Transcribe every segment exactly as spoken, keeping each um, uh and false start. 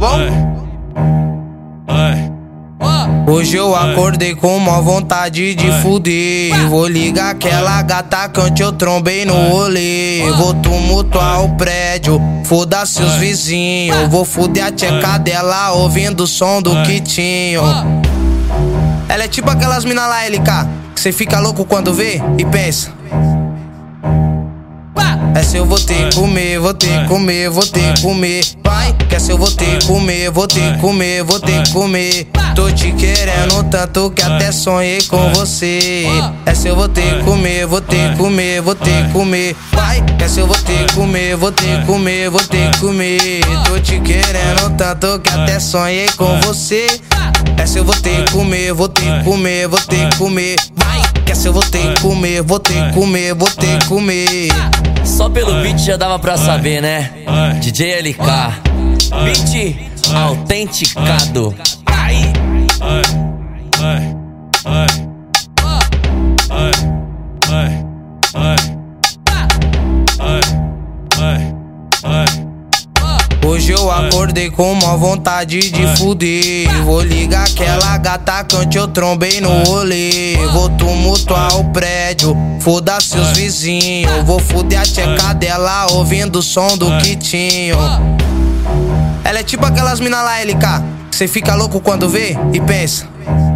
bom? Hoje eu acordei com uma vontade de fuder. Vou ligar aquela gata que ontem eu trombei no rolê. Vou tumultuar o prédio, foda-se os vizinhos. Vou fuder a tcheca dela ouvindo o som do quitinho. Ela é tipo aquelas mina lá, L K, que cê fica louco quando vê e pensa: essa eu vou ter que comer, vou ter que comer, vou ter que comer. Vai, que essa eu vou ter que comer, vou ter que comer, vou ter que comer. Tô te querendo tanto que até sonhei com você. Essa eu vou ter que comer, vou ter que comer, vou ter que comer. Vai, que essa eu vou ter que comer, vou ter que comer, vou ter que comer. Tô te querendo tanto que até sonhei com você. Essa eu vou ter que comer, vou ter que comer, vou ter que comer. Vai, que essa eu vou ter que comer, vou ter que comer, vou ter que comer. Só pelo beat já dava pra saber, né? D J L K, beat autenticado. Ai. Hoje eu acordei com uma vontade de fuder. Vou ligar aquela gata que ontem eu trombei no rolê. Vou tumultuar o prédio, foda-se os vizinhos. Vou fuder a tcheca dela ouvindo o som do quitinho. Ela é tipo aquelas mina lá, L K, que cê fica louco quando vê e pensa: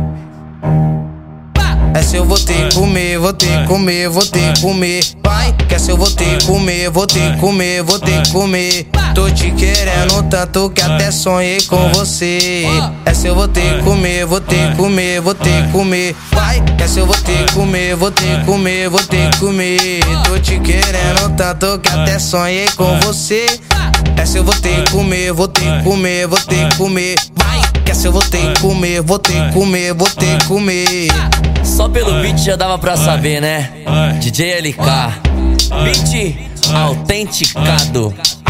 essa eu vou ter que comer, vou ter que comer, vou ter que comer. Vai, que essa eu vou ter que comer, vou ter que comer, vou ter que comer. Tô te querendo tanto que até sonhei com você. Essa eu vou ter que comer, vou ter que comer, vou ter que comer. Vai, que essa eu vou ter que comer, vou ter que comer, vou ter que comer. Tô te querendo tanto que até sonhei com você. Essa eu vou ter que comer, vou ter que comer, vou ter que comer. Vai, que essa eu vou ter que comer, vou ter que comer, vou ter que comer. Só pelo beat já dava pra saber, né? D J L K, beat autenticado.